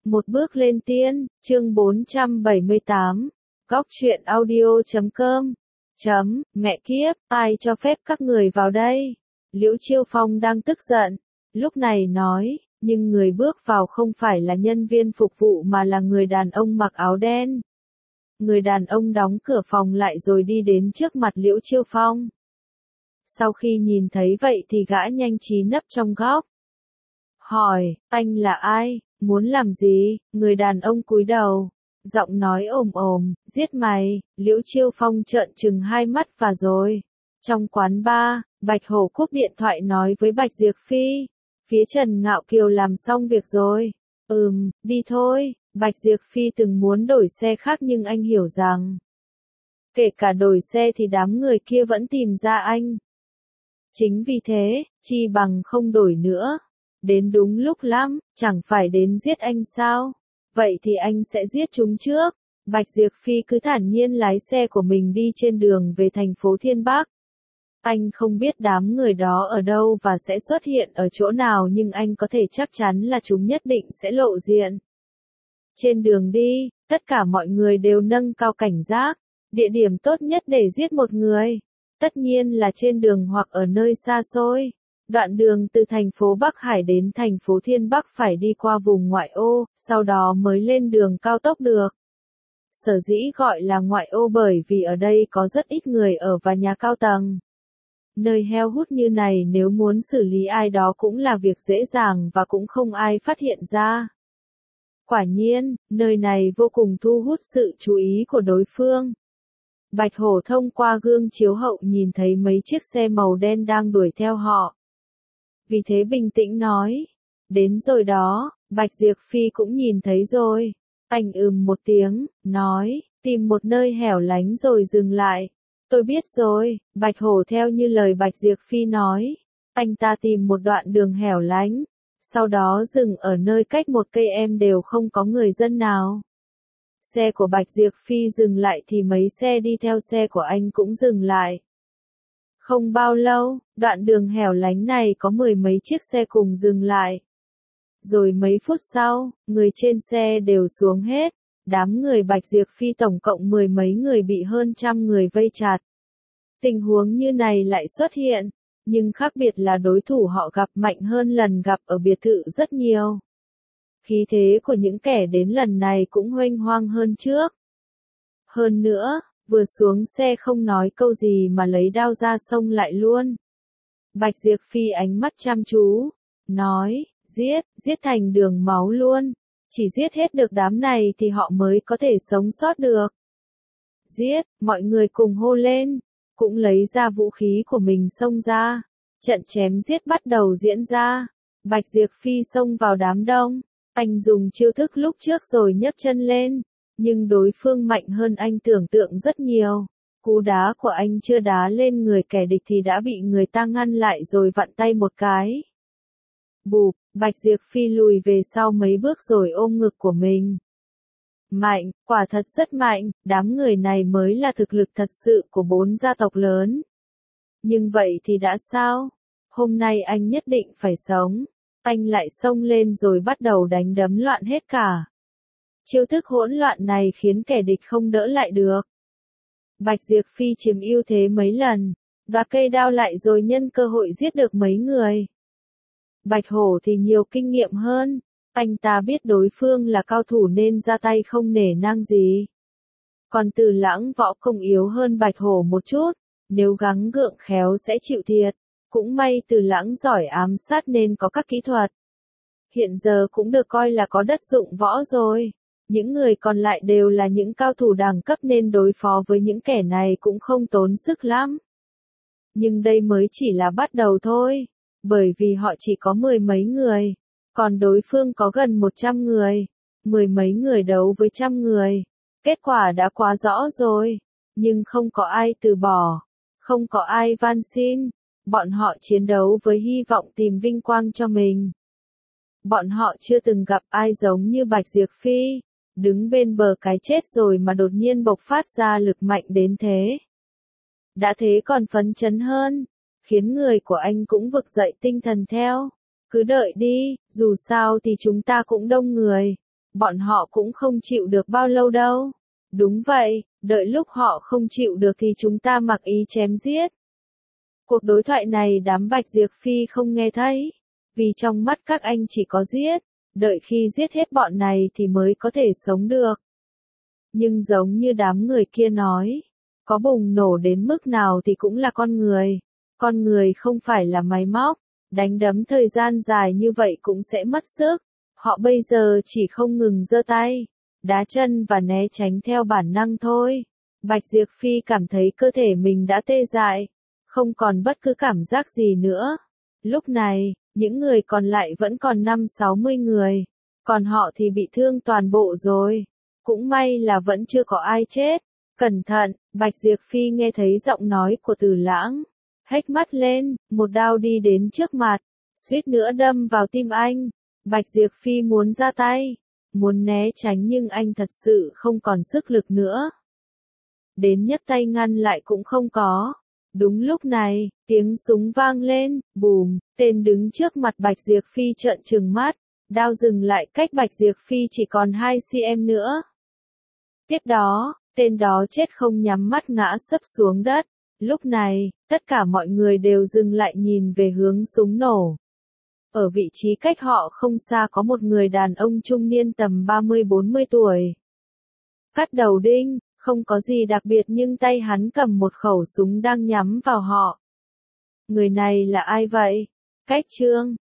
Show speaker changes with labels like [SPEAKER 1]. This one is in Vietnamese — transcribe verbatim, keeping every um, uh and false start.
[SPEAKER 1] Một bước lên tiên, chương bốn trăm bảy mươi tám, góc truyện audio chấm com, chấm, mẹ kiếp, ai cho phép các người vào đây? Liễu Chiêu Phong đang tức giận, lúc này nói, nhưng người bước vào không phải là nhân viên phục vụ mà là người đàn ông mặc áo đen. Người đàn ông đóng cửa phòng lại rồi đi đến trước mặt Liễu Chiêu Phong. Sau khi nhìn thấy vậy thì gã nhanh trí nấp trong góc. Hỏi, anh là ai, muốn làm gì? Người đàn ông cúi đầu, giọng nói ồm ồm, giết mày. Liễu Chiêu Phong trợn trừng hai mắt và rồi. Trong quán bar, Bạch Hổ cúp điện thoại nói với Bạch Diệp Phi. Phía Trần Ngạo Kiều làm xong việc rồi. Ừm, đi thôi. Bạch Diệp Phi từng muốn đổi xe khác nhưng anh hiểu rằng, kể cả đổi xe thì đám người kia vẫn tìm ra anh. Chính vì thế, chi bằng không đổi nữa. Đến đúng lúc lắm, chẳng phải đến giết anh sao? Vậy thì anh sẽ giết chúng trước. Bạch Diệp Phi cứ thản nhiên lái xe của mình đi trên đường về thành phố Thiên Bắc. Anh không biết đám người đó ở đâu và sẽ xuất hiện ở chỗ nào nhưng anh có thể chắc chắn là chúng nhất định sẽ lộ diện. Trên đường đi, tất cả mọi người đều nâng cao cảnh giác. Địa điểm tốt nhất để giết một người, tất nhiên là trên đường hoặc ở nơi xa xôi. Đoạn đường từ thành phố Bắc Hải đến thành phố Thiên Bắc phải đi qua vùng ngoại ô, sau đó mới lên đường cao tốc được. Sở dĩ gọi là ngoại ô bởi vì ở đây có rất ít người ở và nhà cao tầng. Nơi heo hút như này nếu muốn xử lý ai đó cũng là việc dễ dàng và cũng không ai phát hiện ra. Quả nhiên, nơi này vô cùng thu hút sự chú ý của đối phương. Bạch Hổ thông qua gương chiếu hậu nhìn thấy mấy chiếc xe màu đen đang đuổi theo họ. Vì thế bình tĩnh nói, đến rồi đó. Bạch Diệp Phi cũng nhìn thấy rồi. Anh ừm một tiếng, nói, tìm một nơi hẻo lánh rồi dừng lại. Tôi biết rồi. Bạch Hổ theo như lời Bạch Diệp Phi nói. Anh ta tìm một đoạn đường hẻo lánh, sau đó dừng ở nơi cách một cây em đều không có người dân nào. Xe của Bạch Diệp Phi dừng lại thì mấy xe đi theo xe của anh cũng dừng lại. Không bao lâu, đoạn đường hẻo lánh này có mười mấy chiếc xe cùng dừng lại. Rồi mấy phút sau, người trên xe đều xuống hết. Đám người Bạch Diệp Phi tổng cộng mười mấy người bị hơn trăm người vây chặt. Tình huống như này lại xuất hiện, nhưng khác biệt là đối thủ họ gặp mạnh hơn lần gặp ở biệt thự rất nhiều. Khí thế của những kẻ đến lần này cũng huênh hoang hơn trước. Hơn nữa, vừa xuống xe không nói câu gì mà lấy đao ra xông lại luôn. Bạch Diệp Phi ánh mắt chăm chú, nói, giết, giết thành đường máu luôn. Chỉ giết hết được đám này thì họ mới có thể sống sót được. Giết, mọi người cùng hô lên, cũng lấy ra vũ khí của mình xông ra. Trận chém giết bắt đầu diễn ra. Bạch Diệp Phi xông vào đám đông. Anh dùng chiêu thức lúc trước rồi nhấc chân lên. Nhưng đối phương mạnh hơn anh tưởng tượng rất nhiều. Cú đá của anh chưa đá lên người kẻ địch thì đã bị người ta ngăn lại rồi vặn tay một cái. Bụp, Bạch Diệp Phi lùi về sau mấy bước rồi ôm ngực của mình. Mạnh, quả thật rất mạnh, đám người này mới là thực lực thật sự của bốn gia tộc lớn. Nhưng vậy thì đã sao? Hôm nay anh nhất định phải sống. Anh lại xông lên rồi bắt đầu đánh đấm loạn hết cả. Chiêu thức hỗn loạn này khiến kẻ địch không đỡ lại được. Bạch Diệp Phi chiếm ưu thế mấy lần, đoạt cây đao lại rồi nhân cơ hội giết được mấy người. Bạch Hổ thì nhiều kinh nghiệm hơn, anh ta biết đối phương là cao thủ nên ra tay không nể nang gì. Còn Từ Lãng võ công yếu hơn Bạch Hổ một chút, nếu gắng gượng khéo sẽ chịu thiệt. Cũng may Từ Lãng giỏi ám sát nên có các kỹ thuật. Hiện giờ cũng được coi là có đất dụng võ rồi. Những người còn lại đều là những cao thủ đẳng cấp nên đối phó với những kẻ này cũng không tốn sức lắm. Nhưng đây mới chỉ là bắt đầu thôi. Bởi vì họ chỉ có mười mấy người. Còn đối phương có gần một trăm người. Mười mấy người đấu với trăm người. Kết quả đã quá rõ rồi. Nhưng không có ai từ bỏ. Không có ai van xin. Bọn họ chiến đấu với hy vọng tìm vinh quang cho mình. Bọn họ chưa từng gặp ai giống như Bạch Diệp Phi, đứng bên bờ cái chết rồi mà đột nhiên bộc phát ra lực mạnh đến thế. Đã thế còn phấn chấn hơn, khiến người của anh cũng vực dậy tinh thần theo. Cứ đợi đi, dù sao thì chúng ta cũng đông người. bọn họ cũng không chịu được bao lâu đâu. Đúng vậy, đợi lúc họ không chịu được thì chúng ta mặc ý chém giết. Cuộc đối thoại này đám Bạch Diệp Phi không nghe thấy, vì trong mắt các anh chỉ có giết, đợi khi giết hết bọn này thì mới có thể sống được. Nhưng giống như đám người kia nói, có bùng nổ đến mức nào thì cũng là con người, con người không phải là máy móc, đánh đấm thời gian dài như vậy cũng sẽ mất sức. Họ bây giờ chỉ không ngừng giơ tay, đá chân và né tránh theo bản năng thôi. Bạch Diệp Phi cảm thấy cơ thể mình đã tê dại, không còn bất cứ cảm giác gì nữa. Lúc này, những người còn lại vẫn còn năm sáu mươi người, còn họ thì bị thương toàn bộ rồi. Cũng may là vẫn chưa có ai chết. Cẩn thận, Bạch Diệp Phi nghe thấy giọng nói của Từ Lãng. Hếch mắt lên, một đao đi đến trước mặt, suýt nữa đâm vào tim anh. Bạch Diệp Phi muốn ra tay, muốn né tránh nhưng anh thật sự không còn sức lực nữa. Đến nhấc tay ngăn lại cũng không có. Đúng lúc này, tiếng súng vang lên, bùm, tên đứng trước mặt Bạch Diệp Phi trợn trừng mắt, đao dừng lại cách Bạch Diệp Phi chỉ còn hai xăng-ti-mét nữa. Tiếp đó, tên đó chết không nhắm mắt ngã sấp xuống đất. Lúc này, tất cả mọi người đều dừng lại nhìn về hướng súng nổ. Ở vị trí cách họ không xa có một người đàn ông trung niên tầm ba mươi bốn mươi tuổi. Cắt đầu đinh, không có gì đặc biệt nhưng tay hắn cầm một khẩu súng đang nhắm vào họ. Người này là ai vậy? Cách Trương,